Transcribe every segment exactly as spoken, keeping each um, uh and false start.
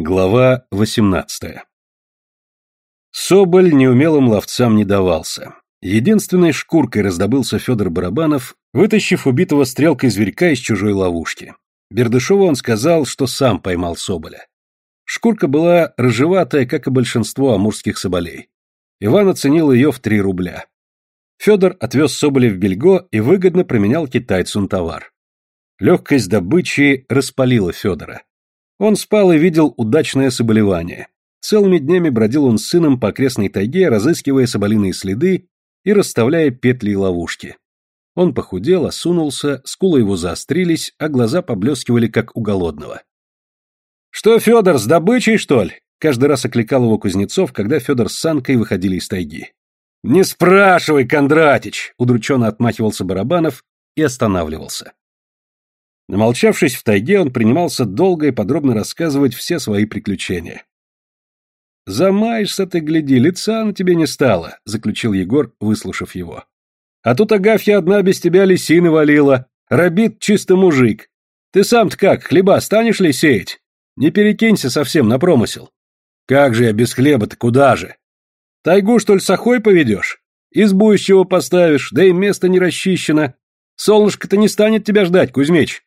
Глава восемнадцатая. Соболь неумелым ловцам не давался. Единственной шкуркой раздобылся Федор Барабанов, вытащив убитого стрелкой зверька из чужой ловушки. Бердышеву он сказал, что сам поймал соболя. Шкурка была рыжеватая, как и большинство амурских соболей. Иван оценил ее в три рубля. Федор отвез соболя в Бельго и выгодно променял китайцу на товар. Легкость добычи распалила Федора. Он спал и видел удачное соболевание. Целыми днями бродил он с сыном по окрестной тайге, разыскивая соболиные следы и расставляя петли и ловушки. Он похудел, осунулся, скулы его заострились, а глаза поблескивали, как у голодного. «Что, Федор, с добычей, что ли?» Каждый раз окликал его Кузнецов, когда Федор с Санкой выходили из тайги. «Не спрашивай, Кондратич!» — удрученно отмахивался Барабанов и останавливался. Намолчавшись в тайге, он принимался долго и подробно рассказывать все свои приключения. «Замаешься ты, гляди, лица на тебе не стало», — заключил Егор, выслушав его. «А тут Агафья одна без тебя лисины валила, Рабит чисто мужик. Ты сам-то как, хлеба станешь ли сеять? Не перекинься совсем на промысел». «Как же я без хлеба-то, куда же?» «Тайгу, что ли, с охой поведешь? Избу из чего поставишь, да и место не расчищено. Солнышко-то не станет тебя ждать, Кузьмич».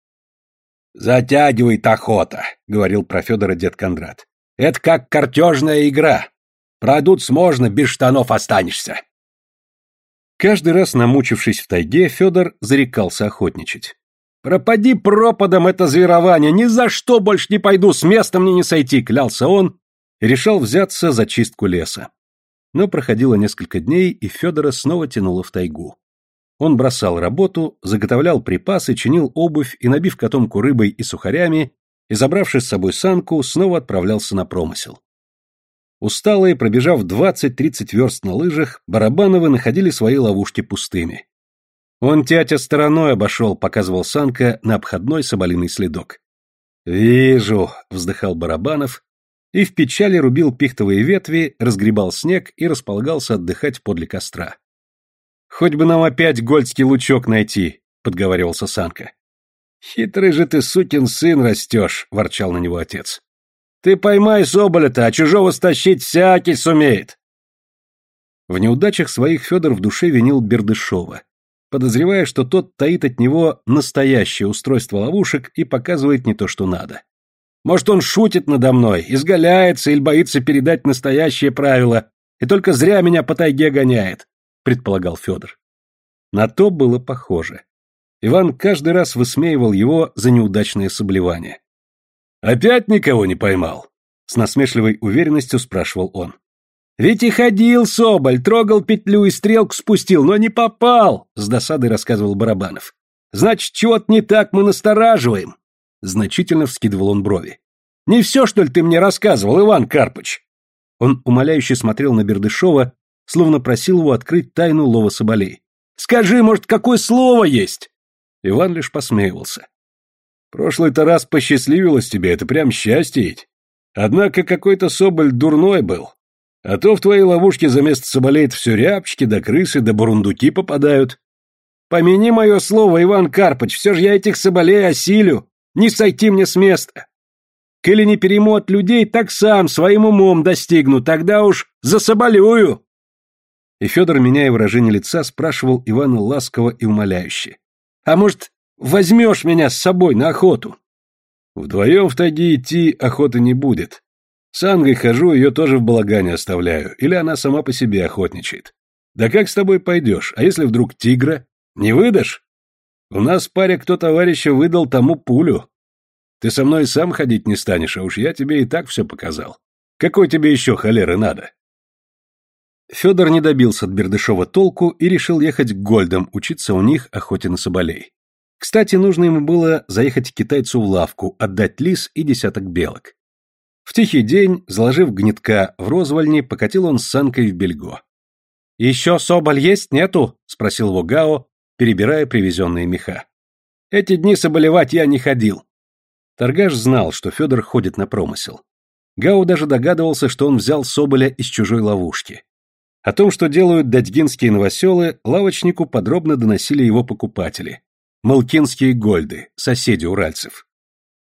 «Затягивает охота», — говорил про Федора дед Кондрат. «Это как картежная игра. Продуться можно, без штанов останешься». Каждый раз, намучившись в тайге, Федор зарекался охотничать. «Пропади пропадом это зверование, ни за что больше не пойду, с места мне не сойти», — клялся он и решал взяться за чистку леса. Но проходило несколько дней, и Федора снова тянуло в тайгу. Он бросал работу, заготовлял припасы, чинил обувь и, набив котомку рыбой и сухарями, и, забравшись с собой санку, снова отправлялся на промысел. Усталые, пробежав двадцать-тридцать верст на лыжах, Барабановы находили свои ловушки пустыми. «Он тятя стороной обошел», — показывал Санка на обходной соболиный следок. «Вижу», — вздыхал Барабанов, и в печали рубил пихтовые ветви, разгребал снег и располагался отдыхать подле костра. «Хоть бы нам опять гольдский лучок найти», — подговаривался Санка. «Хитрый же ты, сукин сын, растешь», — ворчал на него отец. «Ты поймай соболя-то, а чужого стащить всякий сумеет». В неудачах своих Федор в душе винил Бердышева, подозревая, что тот таит от него настоящее устройство ловушек и показывает не то, что надо. «Может, он шутит надо мной, изгаляется или боится передать настоящее правило, и только зря меня по тайге гоняет», — предполагал Федор. На то было похоже. Иван каждый раз высмеивал его за неудачное соблевание. «Опять никого не поймал?» — с насмешливой уверенностью спрашивал он. «Ведь и ходил соболь, трогал петлю и стрелку спустил, но не попал», — с досадой рассказывал Барабанов. «Значит, чего-то не так мы настораживаем». Значительно вскидывал он брови. «Не все, что ли, ты мне рассказывал, Иван Карпыч?» Он умоляюще смотрел на Бердышева, словно просил его открыть тайну лова соболей. «Скажи, может, какое слово есть?» Иван лишь посмеивался. «Прошлый-то раз посчастливилось тебе, это прям счастье ведь. Однако какой-то соболь дурной был. А то в твоей ловушке за место соболей все рябчики да крысы да бурундуки попадают. Помяни мое слово, Иван Карпыч, все же я этих соболей осилю, не сойти мне с места. Коли не перейму от людей, так сам своим умом достигну, тогда уж засоболюю». И Федор, меняя выражение лица, спрашивал Ивана ласково и умоляюще. «А может, возьмешь меня с собой на охоту?» «Вдвоем в тайге идти охоты не будет. С Ангой хожу, ее тоже в балагане оставляю, или она сама по себе охотничает. Да как с тобой пойдешь, а если вдруг тигра? Не выдашь? У нас паре кто товарища выдал тому пулю. Ты со мной сам ходить не станешь, а уж я тебе и так все показал. Какой тебе еще холеры надо?» Федор не добился от Бердышева толку и решил ехать к Гольдам, учиться у них охоте на соболей. Кстати, нужно ему было заехать к китайцу в лавку, отдать лис и десяток белок. В тихий день, заложив гнетка в розвальни, покатил он с санкой в Бельго. «Еще соболь есть, нету?» — спросил его Гао, перебирая привезенные меха. «Эти дни соболевать я не ходил». Торгаш знал, что Федор ходит на промысел. Гао даже догадывался, что он взял соболя из чужой ловушки. О том, что делают датьгинские новоселы, лавочнику подробно доносили его покупатели. Малкинские гольды, соседи уральцев.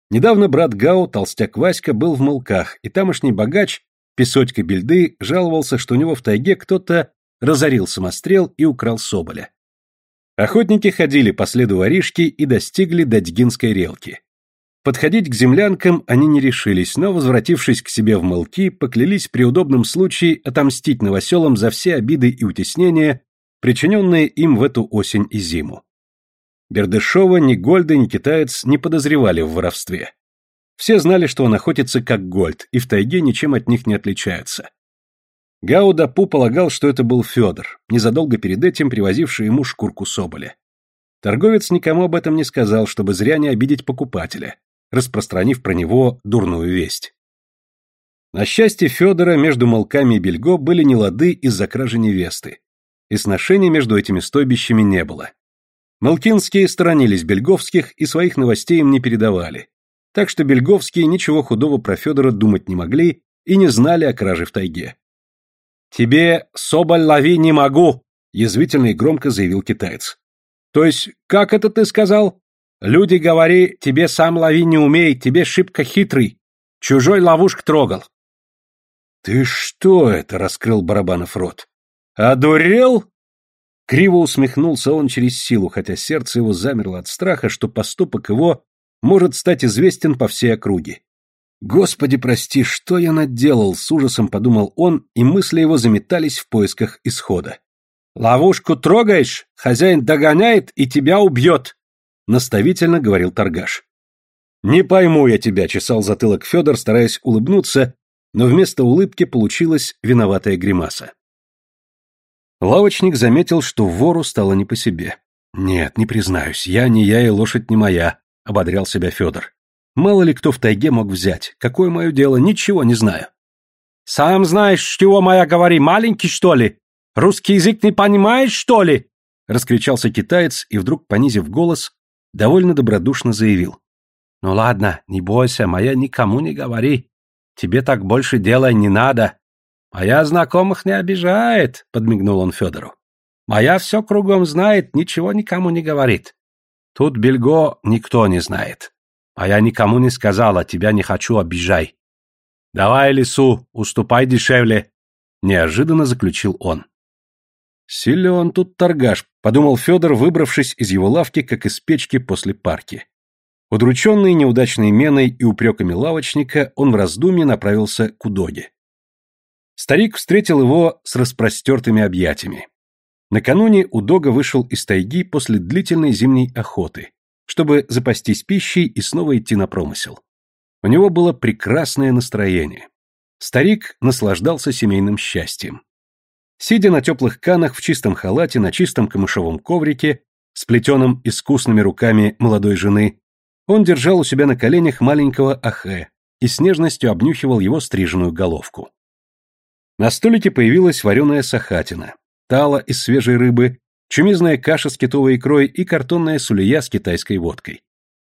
Недавно брат Гау, толстяк Васька, был в Мылках, и тамошний богач, Песотька Бельды, жаловался, что у него в тайге кто-то разорил самострел и украл соболя. Охотники ходили по следу воришки и достигли Дадьгинской релки. Подходить к землянкам они не решились, но, возвратившись к себе в Мылки, поклялись при удобном случае отомстить новоселам за все обиды и утеснения, причиненные им в эту осень и зиму. Бердышева ни Гольда, ни китаец не подозревали в воровстве. Все знали, что он охотится как Гольд, и в тайге ничем от них не отличается. Гао Дапу полагал, что это был Федор, незадолго перед этим привозивший ему шкурку соболя. Торговец никому об этом не сказал, чтобы зря не обидеть покупателя, распространив про него дурную весть. На счастье Федора между Мылками и Бельго были нелады из-за кражи невесты, и сношений между этими стойбищами не было. Мылкинские сторонились бельговских и своих новостей им не передавали, так что бельговские ничего худого про Федора думать не могли и не знали о краже в тайге. «Тебе соболь лови не могу», — язвительно и громко заявил китаец. «То есть, как это ты сказал? Люди, говори, тебе сам лови не умеет, тебе шибко хитрый. Чужой ловушек трогал». «Ты что это?» — раскрыл Барабанов рот. «Одурел?» Криво усмехнулся он через силу, хотя сердце его замерло от страха, что поступок его может стать известен по всей округе. «Господи, прости, что я наделал?» — с ужасом подумал он, и мысли его заметались в поисках исхода. «Ловушку трогаешь, хозяин догоняет и тебя убьет», — наставительно говорил торгаш. «Не пойму я тебя», — чесал затылок Федор, стараясь улыбнуться, но вместо улыбки получилась виноватая гримаса. Лавочник заметил, что вору стало не по себе. «Нет, не признаюсь, я не я и лошадь не моя», — ободрял себя Федор. «Мало ли кто в тайге мог взять. Какое мое дело, ничего не знаю». «Сам знаешь, чего моя говори, маленький, что ли? Русский язык не понимаешь, что ли?» — раскричался китаец и вдруг, понизив голос, довольно добродушно заявил. «Ну ладно, не бойся, моя никому не говори. Тебе так больше дела не надо. Моя знакомых не обижает», — подмигнул он Федору. «Моя все кругом знает, ничего никому не говорит. Тут Бельго никто не знает. А я никому не сказала, тебя не хочу, обижай. Давай, лису, уступай дешевле», — неожиданно заключил он. «Силен тут торгаш», — подумал Федор, выбравшись из его лавки, как из печки после парки. Удрученный неудачной меной и упреками лавочника, он в раздумье направился к Удоге. Старик встретил его с распростертыми объятиями. Накануне Удога вышел из тайги после длительной зимней охоты, чтобы запастись пищей и снова идти на промысел. У него было прекрасное настроение. Старик наслаждался семейным счастьем. Сидя на теплых канах в чистом халате на чистом камышовом коврике, сплетенном искусными руками молодой жены, он держал у себя на коленях маленького Ахэ и с нежностью обнюхивал его стриженную головку. На столике появилась вареная сахатина, тала из свежей рыбы, чумизная каша с китовой икрой и картонная сулия с китайской водкой.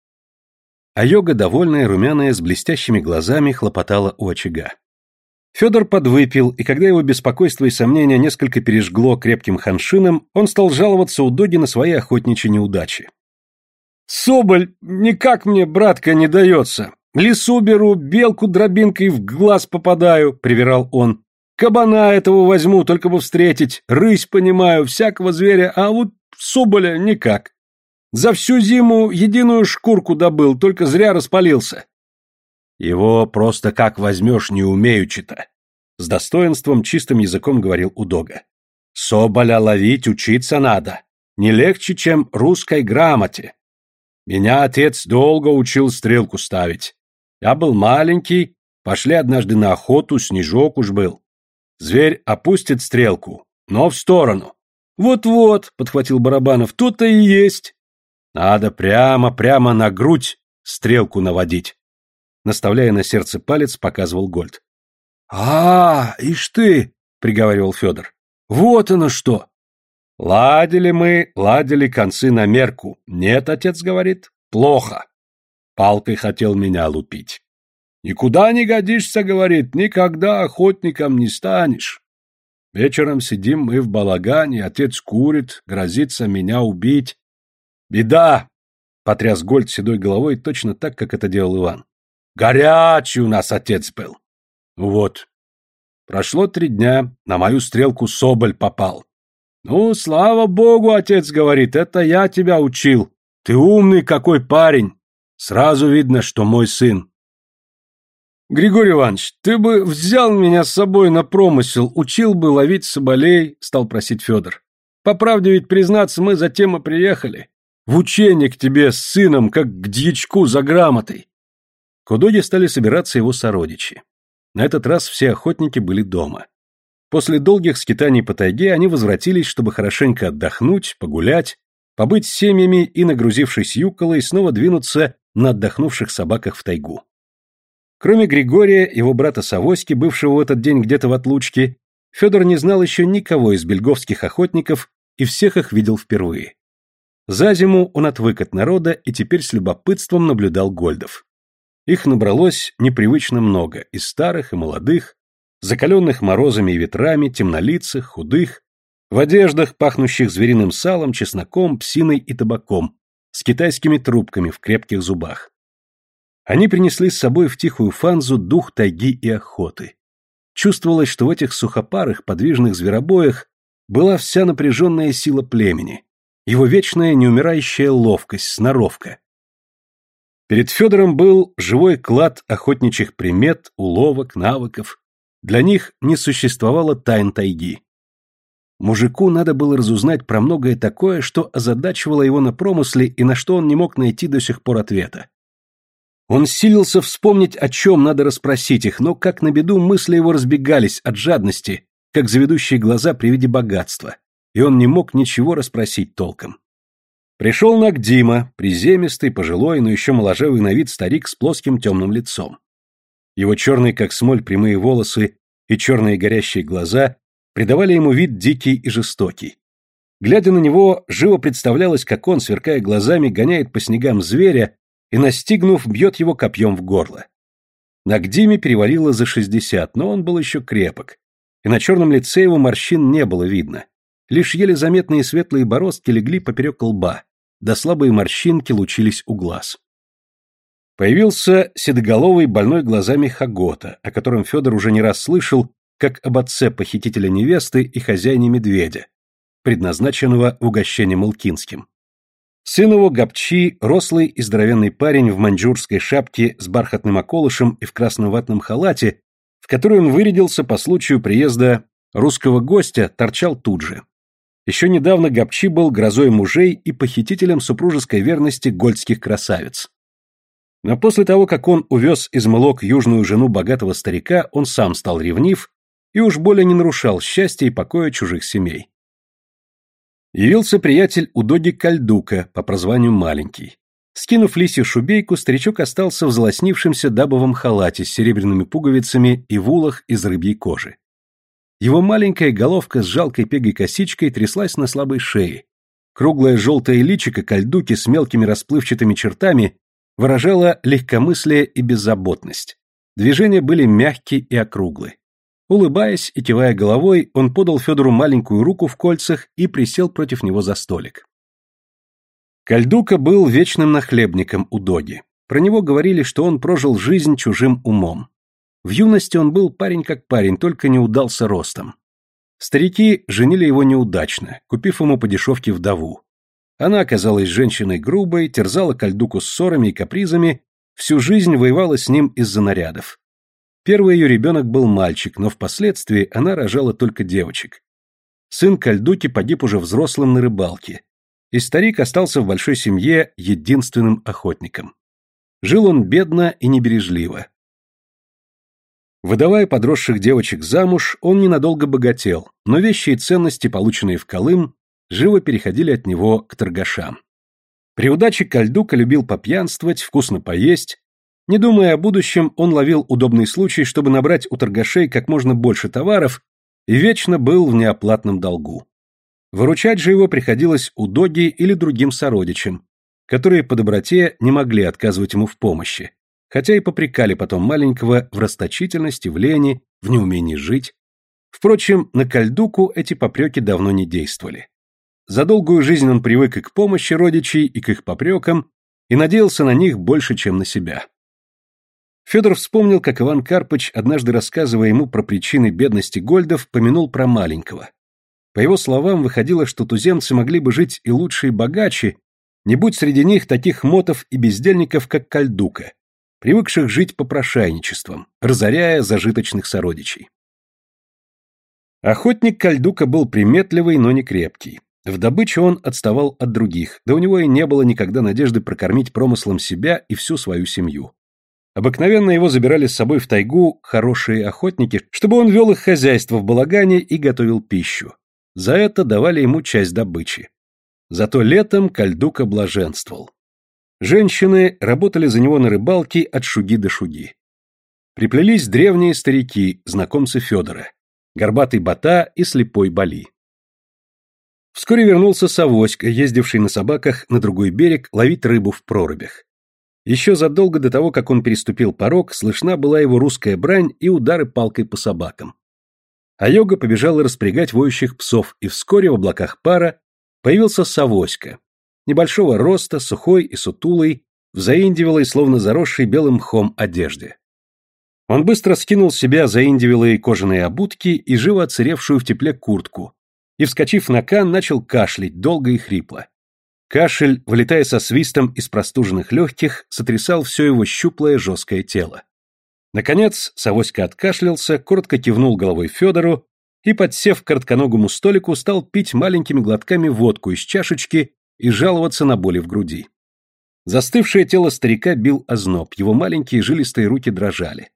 А Йога, довольная, румяная, с блестящими глазами, хлопотала у очага. Федор подвыпил, и когда его беспокойство и сомнения несколько пережгло крепким ханшином, он стал жаловаться Удоге на свои охотничьи неудачи. «Соболь никак мне, братка, не дается. Лису беру, белку дробинкой в глаз попадаю», — привирал он. «Кабана этого возьму, только бы встретить, рысь понимаю, всякого зверя, а вот соболя никак. За всю зиму единую шкурку добыл, только зря распалился». «Его просто как возьмешь, не умеючи-то», — с достоинством чистым языком говорил Удога. «Соболя ловить учиться надо, не легче, чем русской грамоте. Меня отец долго учил стрелку ставить. Я был маленький, пошли однажды на охоту, снежок уж был. Зверь опустит стрелку, но в сторону». «Вот-вот», — подхватил Барабанов, — «тут-то и есть». «Надо прямо-прямо на грудь стрелку наводить», — наставляя на сердце палец, показывал Гольд. «А, ишь ты», — приговаривал Федор, — «вот оно что». «Ладили мы, ладили концы на мерку. Нет, отец говорит, плохо. Палкой хотел меня лупить. Никуда не годишься, говорит, никогда охотником не станешь. Вечером сидим мы в балагане, отец курит, грозится меня убить. Беда, — потряс Гольд седой головой точно так, как это делал Иван. «Горячий у нас отец был!» «Вот. Прошло три дня, на мою стрелку соболь попал. Ну, слава богу, отец говорит, это я тебя учил. Ты умный какой парень. Сразу видно, что мой сын». «Григорий Иванович, ты бы взял меня с собой на промысел, учил бы ловить соболей», — стал просить Федор. «По правде ведь, признаться, мы затем и приехали. В учение к тебе с сыном, как к дьячку за грамотой». К Удоге стали собираться его сородичи. На этот раз все охотники были дома. После долгих скитаний по тайге они возвратились, чтобы хорошенько отдохнуть, погулять, побыть с семьями и, нагрузившись юколой, снова двинуться на отдохнувших собаках в тайгу. Кроме Григория, его брата Савоськи, бывшего в этот день где-то в отлучке, Федор не знал еще никого из бельговских охотников и всех их видел впервые. За зиму он отвык от народа и теперь с любопытством наблюдал Гольдов. Их набралось непривычно много, и старых, и молодых, закаленных морозами и ветрами, темнолицых, худых, в одеждах, пахнущих звериным салом, чесноком, псиной и табаком, с китайскими трубками в крепких зубах. Они принесли с собой в тихую фанзу дух тайги и охоты. Чувствовалось, что в этих сухопарых, подвижных зверобоях была вся напряженная сила племени, его вечная неумирающая ловкость, сноровка. Перед Федором был живой клад охотничьих примет, уловок, навыков. Для них не существовало тайн тайги. Мужику надо было разузнать про многое такое, что озадачивало его на промысле и на что он не мог найти до сих пор ответа. Он силился вспомнить, о чем надо расспросить их, но, как на беду, мысли его разбегались от жадности, как заведущие глаза при виде богатства, и он не мог ничего расспросить толком. Пришел Нагдима, приземистый, пожилой, но еще моложавый на вид старик с плоским темным лицом. Его черные, как смоль, прямые волосы и черные горящие глаза придавали ему вид дикий и жестокий. Глядя на него, живо представлялось, как он, сверкая глазами, гоняет по снегам зверя и, настигнув, бьет его копьем в горло. Нагдиме перевалило за шестьдесят, но он был еще крепок, и на черном лице его морщин не было видно. Лишь еле заметные светлые бороздки легли поперек лба, да слабые морщинки лучились у глаз. Появился седоголовый, больной глазами Хагота, о котором Федор уже не раз слышал, как об отце похитителя невесты и хозяине медведя, предназначенного в угощение Мылкинским. Сын его Гапчи, рослый и здоровенный парень в маньчжурской шапке с бархатным околышем и в красном ватном халате, в который он вырядился по случаю приезда русского гостя, торчал тут же. Еще недавно Гапчи был грозой мужей и похитителем супружеской верности гольдских красавиц. Но после того, как он увез из Мылок южную жену богатого старика, он сам стал ревнив и уж более не нарушал счастья и покоя чужих семей. Явился приятель Удоги Кальдука, по прозванию Маленький. Скинув лисью шубейку, старичок остался в залоснившемся дабовом халате с серебряными пуговицами и в улах из рыбьей кожи. Его маленькая головка с жалкой пегой косичкой тряслась на слабой шее. Круглое желтое личико Кальдуки с мелкими расплывчатыми чертами выражало легкомыслие и беззаботность. Движения были мягкие и округлые. Улыбаясь и кивая головой, он подал Федору маленькую руку в кольцах и присел против него за столик. Кальдука был вечным нахлебником Удоги. Про него говорили, что он прожил жизнь чужим умом. В юности он был парень как парень, только не удался ростом. Старики женили его неудачно, купив ему по дешевке вдову. Она оказалась женщиной грубой, терзала Кальдуку ссорами и капризами, всю жизнь воевала с ним из-за нарядов. Первый ее ребенок был мальчик, но впоследствии она рожала только девочек. Сын Кальдуки погиб уже взрослым на рыбалке, и старик остался в большой семье единственным охотником. Жил он бедно и небережливо. Выдавая подросших девочек замуж, он ненадолго богател, но вещи и ценности, полученные в Колым, живо переходили от него к торгашам. При удаче Кальдука любил попьянствовать, вкусно поесть. Не думая о будущем, он ловил удобный случай, чтобы набрать у торгашей как можно больше товаров, и вечно был в неоплатном долгу. Выручать же его приходилось Удоге или другим сородичам, которые по доброте не могли отказывать ему в помощи, хотя и попрекали потом маленького в расточительности, в лени, в неумении жить. Впрочем, на Кальдуку эти попреки давно не действовали. За долгую жизнь он привык и к помощи родичей, и к их попрекам, и надеялся на них больше, чем на себя. Федор вспомнил, как Иван Карпыч, однажды рассказывая ему про причины бедности гольдов, помянул про маленького. По его словам, выходило, что туземцы могли бы жить и лучше, и богаче, не будь среди них таких мотов и бездельников, как Кальдука, привыкших жить попрошайничеством, разоряя зажиточных сородичей. Охотник Кальдука был приметливый, но не крепкий. В добыче он отставал от других, да у него и не было никогда надежды прокормить промыслом себя и всю свою семью. Обыкновенно его забирали с собой в тайгу хорошие охотники, чтобы он вел их хозяйство в балагане и готовил пищу. За это давали ему часть добычи. Зато летом Кальдука блаженствовал. Женщины работали за него на рыбалке от шуги до шуги. Приплелись древние старики, знакомцы Федора, горбатый Бата и слепой Бали. Вскоре вернулся Савоська, ездивший на собаках на другой берег ловить рыбу в прорубях. Еще задолго до того, как он переступил порог, слышна была его русская брань и удары палкой по собакам. А Йога побежала распрягать воющих псов, и вскоре в облаках пара появился Савоська, небольшого роста, сухой и сутулый, в заиндивелой, словно заросшей белым мхом одежде. Он быстро скинул с себя заиндивелые кожаные обутки и живо отсыревшую в тепле куртку, и, вскочив на кан, начал кашлять долго и хрипло. Кашель, вылетая со свистом из простуженных легких, сотрясал все его щуплое жесткое тело. Наконец Савоська откашлялся, коротко кивнул головой Федору и, подсев к коротконогому столику, стал пить маленькими глотками водку из чашечки и жаловаться на боли в груди. Застывшее тело старика бил озноб, его маленькие жилистые руки дрожали.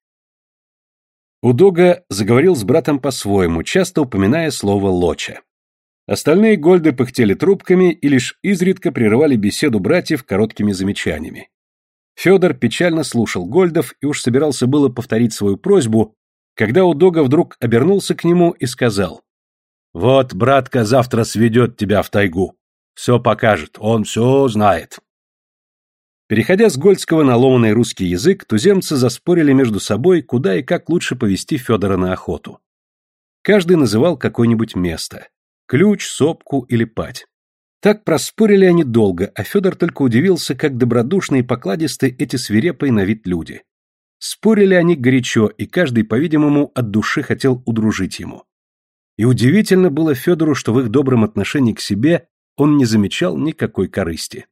Удога заговорил с братом по-своему, часто упоминая слово «лоча». Остальные гольды пыхтели трубками и лишь изредка прерывали беседу братьев короткими замечаниями. Федор печально слушал гольдов и уж собирался было повторить свою просьбу, когда Удога вдруг обернулся к нему и сказал: «Вот, братка, завтра сведет тебя в тайгу. Все покажет, он все знает». Переходя с гольдского на ломаный русский язык, туземцы заспорили между собой, куда и как лучше повести Федора на охоту. Каждый называл какое-нибудь место. Ключ, сопку или падь. Так проспорили они долго, а Федор только удивился, как добродушны и покладисты эти свирепые на вид люди. Спорили они горячо, и каждый, по-видимому, от души хотел удружить ему. И удивительно было Федору, что в их добром отношении к себе он не замечал никакой корысти.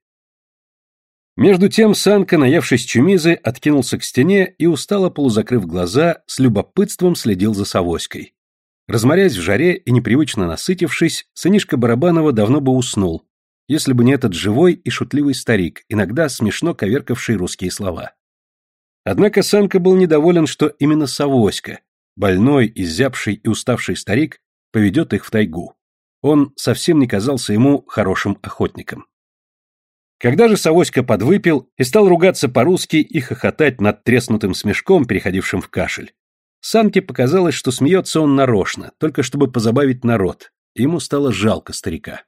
Между тем Санка, наевшись чумизы, откинулся к стене и, устало полузакрыв глаза, с любопытством следил за Савоськой. Разморясь в жаре и непривычно насытившись, сынишка Барабанова давно бы уснул, если бы не этот живой и шутливый старик, иногда смешно коверкавший русские слова. Однако Санка был недоволен, что именно Савоська, больной, изябший и уставший старик, поведет их в тайгу. Он совсем не казался ему хорошим охотником. Когда же Савоська подвыпил и стал ругаться по-русски и хохотать над треснутым смешком, переходившим в кашель, Санке показалось, что смеется он нарочно, только чтобы позабавить народ, и ему стало жалко старика.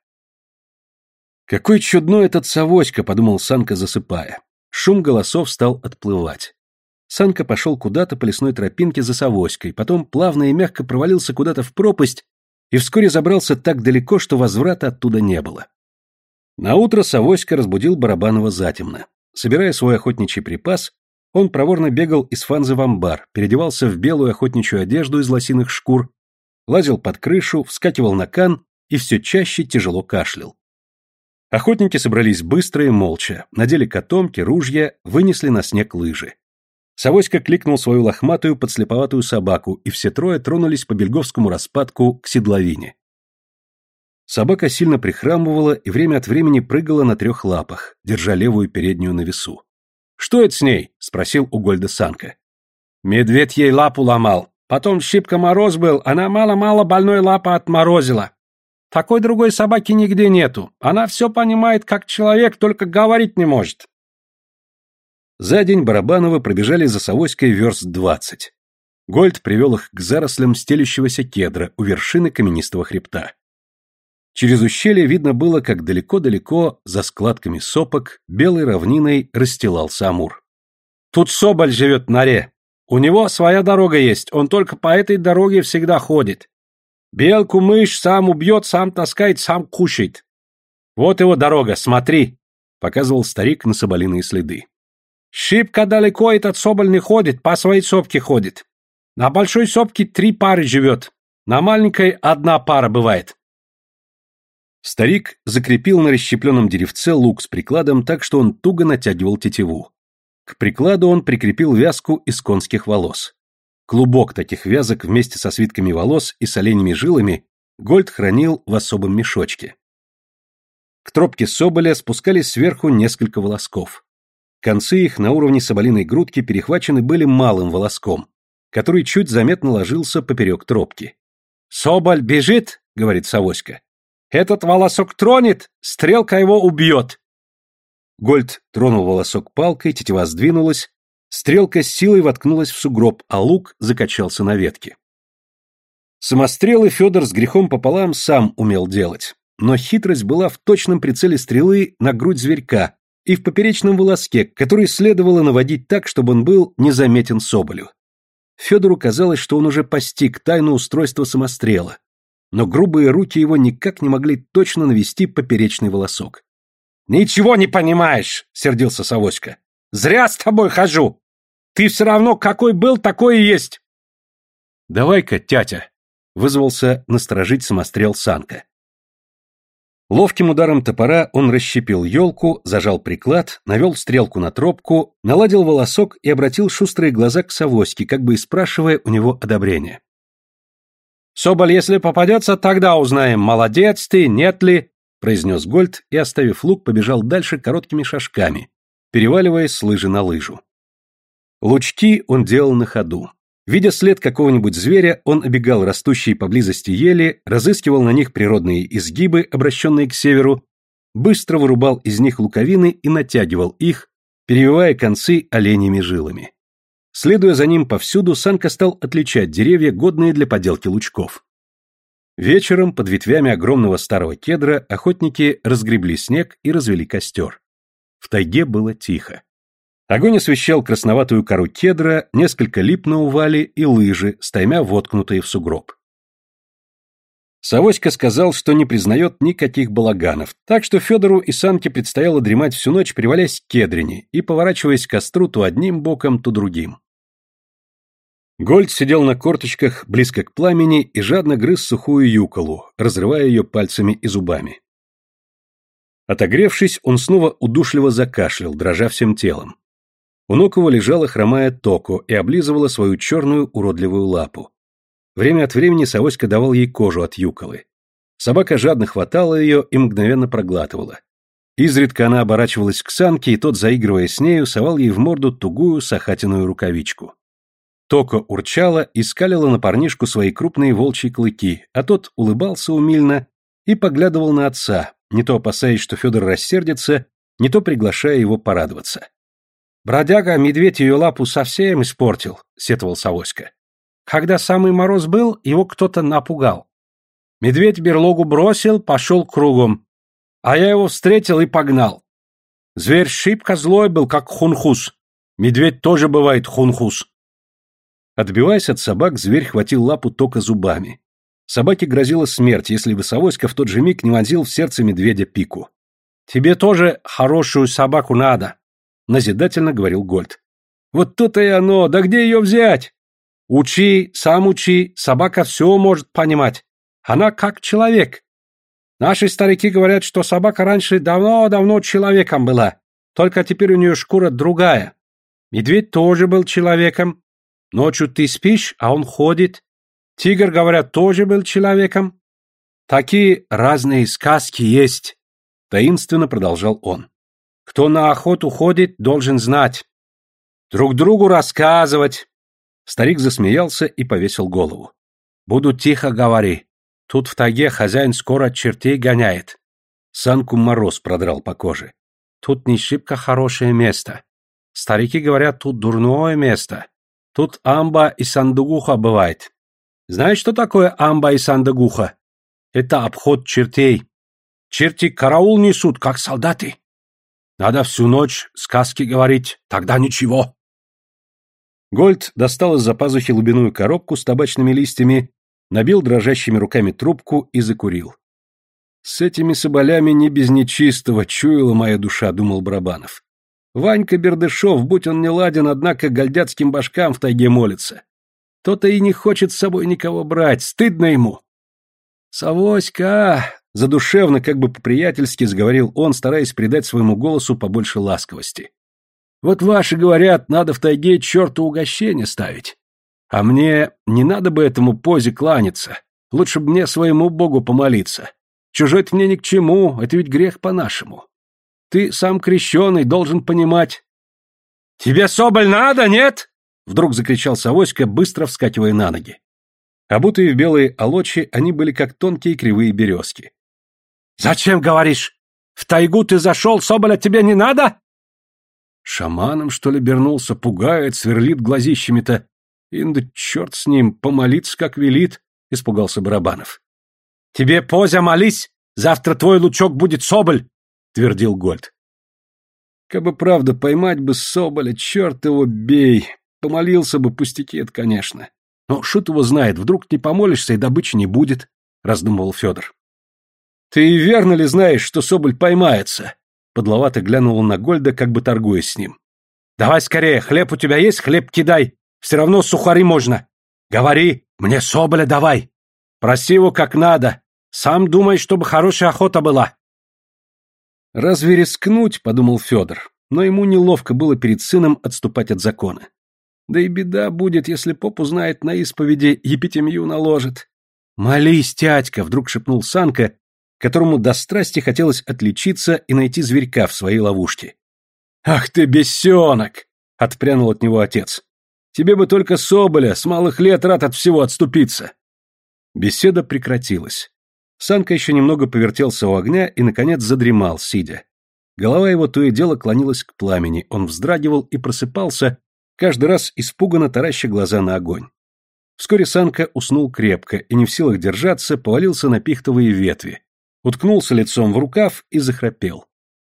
«Какой чудной этот Савоська», — подумал Санка, засыпая. Шум голосов стал отплывать. Санка пошел куда-то по лесной тропинке за Савоськой, потом плавно и мягко провалился куда-то в пропасть и вскоре забрался так далеко, что возврата оттуда не было. Наутро Савоська разбудил Барабанова затемно. Собирая свой охотничий припас, он проворно бегал из фанзы в амбар, переодевался в белую охотничью одежду из лосиных шкур, лазил под крышу, вскакивал на кан и все чаще тяжело кашлял. Охотники собрались быстро и молча, надели котомки, ружья, вынесли на снег лыжи. Савоська кликнул свою лохматую подслеповатую собаку, и все трое тронулись по бельговскому распадку к седловине. Собака сильно прихрамывала и время от времени прыгала на трех лапах, держа левую переднюю на весу. «Что это с ней?» — спросил у Гольда Санка. «Медведь ей лапу ломал. Потом щипка мороз был, она мало-мало больной лапа отморозила. Такой другой собаки нигде нету. Она все понимает, как человек, только говорить не может». За день Барабановы пробежали за Савоськой верст двадцать. Гольд привел их к зарослям стелющегося кедра у вершины каменистого хребта. Через ущелье видно было, как далеко-далеко, за складками сопок, белой равниной расстилался Амур. «Тут соболь живет в норе. У него своя дорога есть, он только по этой дороге всегда ходит. Белку, мышь сам убьет, сам таскает, сам кушает. Вот его дорога, смотри!» показывал старик на соболиные следы. Шибко далеко этот соболь не ходит, по своей сопке ходит. На большой сопке три пары живет, на маленькой одна пара бывает. Старик закрепил на расщепленном деревце лук с прикладом так, что он туго натягивал тетиву. К прикладу он прикрепил вязку из конских волос. Клубок таких вязок вместе со свитками волос и с оленьими жилами Гольд хранил в особом мешочке. К тропке соболя спускались сверху несколько волосков. Концы их на уровне соболиной грудки перехвачены были малым волоском, который чуть заметно ложился поперек тропки. «Соболь бежит», — говорит Савоська. «Этот волосок тронет, стрелка его убьет». Гольд тронул волосок палкой, тетива сдвинулась, стрелка с силой воткнулась в сугроб, а лук закачался на ветке. Самострелы Федор с грехом пополам сам умел делать, но хитрость была в точном прицеле стрелы на грудь зверька и в поперечном волоске, который следовало наводить так, чтобы он был незаметен соболю. Федору казалось, что он уже постиг тайну устройства самострела, но грубые руки его никак не могли точно навести поперечный волосок. «Ничего не понимаешь!» — сердился Савоська. «Зря с тобой хожу! Ты все равно какой был, такой и есть!» «Давай-ка, тятя!» — вызвался насторожить самострел Санка. Ловким ударом топора он расщепил елку, зажал приклад, навел стрелку на тропку, наладил волосок и обратил шустрые глаза к Савоське, как бы и спрашивая у него одобрения. «Соболь, если попадется, тогда узнаем, молодец ты, нет ли», — произнес Гольд и, оставив лук, побежал дальше короткими шажками, переваливаясь с лыжи на лыжу. Лучки он делал на ходу. Видя след какого-нибудь зверя, он обегал растущие поблизости ели, разыскивал на них природные изгибы, обращенные к северу, быстро вырубал из них луковины и натягивал их, перевивая концы оленьими жилами. Следуя за ним повсюду, Санка стал отличать деревья, годные для поделки лучков. Вечером под ветвями огромного старого кедра охотники разгребли снег и развели костер. В тайге было тихо. Огонь освещал красноватую кору кедра, несколько лип на увале и лыжи, стаймя воткнутые в сугроб. Савоська сказал, что не признает никаких балаганов, так что Федору и Санке предстояло дремать всю ночь, привалясь к кедрине и поворачиваясь к костру то одним боком, то другим. Гольд сидел на корточках близко к пламени и жадно грыз сухую юколу, разрывая ее пальцами и зубами. Отогревшись, он снова удушливо закашлял, дрожа всем телом. У ног его лежала хромая Токо и облизывала свою черную уродливую лапу. Время от времени Савоська давал ей кожу от юколы. Собака жадно хватала ее и мгновенно проглатывала. Изредка она оборачивалась к Санке, и тот, заигрывая с нею, совал ей в морду тугую сахатиную рукавичку. Токо урчала и скалила на парнишку свои крупные волчьи клыки, а тот улыбался умильно и поглядывал на отца, не то опасаясь, что Федор рассердится, не то приглашая его порадоваться. «Бродяга, медведь ее лапу совсем испортил», — сетовал Савоська. «Когда самый мороз был, его кто-то напугал. Медведь берлогу бросил, пошел кругом, а я его встретил и погнал. Зверь шибко злой был, как хунхус. Медведь тоже бывает хунхус». Отбиваясь от собак, зверь хватил лапу Токо зубами. Собаке грозила смерть, если бы Савоська в тот же миг не вонзил в сердце медведя пику. «Тебе тоже хорошую собаку надо», — назидательно говорил Гольд. «Вот то-то и оно, да где ее взять? Учи, сам учи, собака все может понимать. Она как человек. Наши старики говорят, что собака раньше давно-давно человеком была, только теперь у нее шкура другая. Медведь тоже был человеком. Ночью ты спишь, а он ходит. Тигр, говорят, тоже был человеком. Такие разные сказки есть», — таинственно продолжал он. «Кто на охоту ходит, должен знать. Друг другу рассказывать». Старик засмеялся и повесил голову. «Буду тихо говори. Тут в тайге хозяин скоро чертей гоняет». Санку мороз продрал по коже. «Тут не шибко хорошее место. Старики говорят, тут дурное место. Тут амба и сандугуха бывает. Знаешь, что такое амба и сандугуха? Это обход чертей. Черти караул несут, как солдаты. Надо всю ночь сказки говорить, тогда ничего». Гольд достал из-за пазухи лубяную коробку с табачными листьями, набил дрожащими руками трубку и закурил. С этими соболями не без нечистого, чуяла моя душа, думал Барабанов. Ванька Бердышев, будь он не ладен, однако гольдяцким башкам в тайге молится. То-то и не хочет с собой никого брать, стыдно ему. Савоська, задушевно, как бы по-приятельски заговорил он, стараясь придать своему голосу побольше ласковости. Вот ваши говорят, надо в тайге черту угощение ставить. А мне не надо бы этому позе кланяться, лучше бы мне своему богу помолиться. Чужой-то мне ни к чему, это ведь грех по-нашему. Ты сам крещеный, должен понимать. Тебе соболь надо, нет? Вдруг закричал Савоська, быстро вскакивая на ноги. Обутые в белые олочи, они были как тонкие кривые березки. Зачем, говоришь? В тайгу ты зашел, соболя тебе не надо? Шаманом, что ли, бернулся, пугает, сверлит глазищами-то. Инда черт с ним, помолиться, как велит, испугался Барабанов. Тебе, Позя, молись, завтра твой лучок будет соболь, твердил Гольд. Кабы правда поймать бы соболя, черт его бей, помолился бы, пустяки это, конечно. Но шут его знает, вдруг не помолишься и добычи не будет, раздумывал Федор. Ты и верно ли знаешь, что соболь поймается? Подловато глянул он на Гольда, как бы торгуясь с ним. Давай скорее, хлеб у тебя есть, хлеб кидай, все равно сухари можно. Говори, мне соболя давай. Проси его как надо. Сам думай, чтобы хорошая охота была. Разве рискнуть, подумал Федор, но ему неловко было перед сыном отступать от закона. Да и беда будет, если поп узнает на исповеди, епитемью наложит. Молись, тятька, вдруг шепнул Санка, которому до страсти хотелось отличиться и найти зверька в своей ловушке. Ах ты бесенок! Отпрянул от него отец. Тебе бы только соболя, с малых лет рад от всего отступиться. Беседа прекратилась. Санка еще немного повертелся у огня и, наконец, задремал, сидя. Голова его то и дело клонилась к пламени, он вздрагивал и просыпался, каждый раз испуганно тараща глаза на огонь. Вскоре Санка уснул крепко и, не в силах держаться, повалился на пихтовые ветви, уткнулся лицом в рукав и захрапел.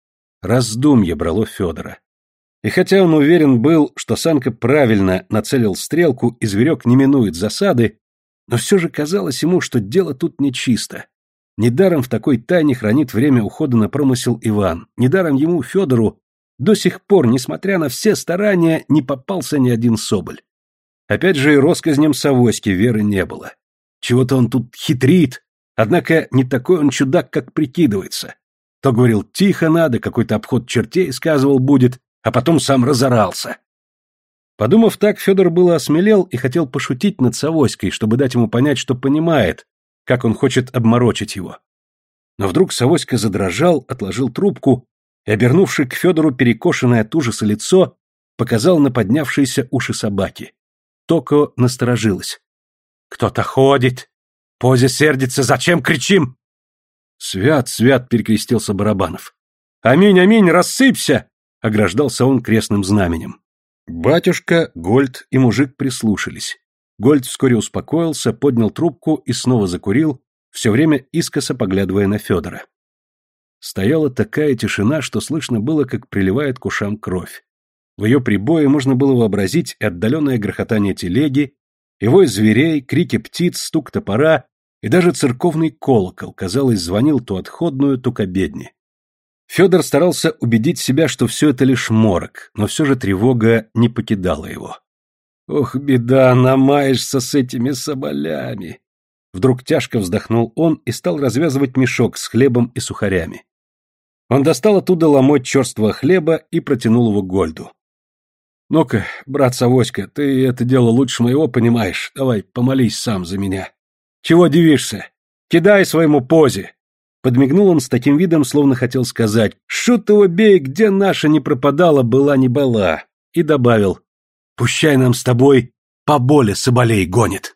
Раздумье брало Федора. И хотя он уверен был, что Санка правильно нацелил стрелку и зверек не минует засады, но все же казалось ему, что дело тут нечисто. Недаром в такой тайне хранит время ухода на промысел Иван, недаром ему, Федору, до сих пор, несмотря на все старания, не попался ни один соболь. Опять же и россказням Савоськи веры не было. Чего-то он тут хитрит, однако не такой он чудак, как прикидывается. То говорил тихо надо, какой-то обход чертей сказывал будет, а потом сам разорался. Подумав так, Федор было осмелел и хотел пошутить над Савоськой, чтобы дать ему понять, что понимает, как он хочет обморочить его. Но вдруг Савоська задрожал, отложил трубку и, обернувши к Федору перекошенное от ужаса лицо, показал на поднявшиеся уши собаки. Токо насторожилась. «Кто-то ходит! Позя сердится! Зачем кричим?» «Свят, свят!» — перекрестился Барабанов. «Аминь, аминь! Рассыпься!» — ограждался он крестным знаменем. Батюшка, Гольд и мужик прислушались. Гольд вскоре успокоился, поднял трубку и снова закурил, все время искоса поглядывая на Федора. Стояла такая тишина, что слышно было, как приливает к ушам кровь. В ее прибое можно было вообразить и отдаленное грохотание телеги, и вой зверей, крики птиц, стук топора, и даже церковный колокол, казалось, звонил то отходную, то к обедне. Федор старался убедить себя, что все это лишь морок, но все же тревога не покидала его. «Ох, беда, намаешься с этими соболями!» Вдруг тяжко вздохнул он и стал развязывать мешок с хлебом и сухарями. Он достал оттуда ломоть черствого хлеба и протянул его Гольду. «Ну-ка, брат Савоська, ты это дело лучше моего понимаешь, давай помолись сам за меня. Чего дивишься? Кидай своему позе!» Подмигнул он с таким видом, словно хотел сказать: «Шут его бей, где наша не пропадала, была не была», и добавил: «Пущай нам с тобой поболе соболей гонит».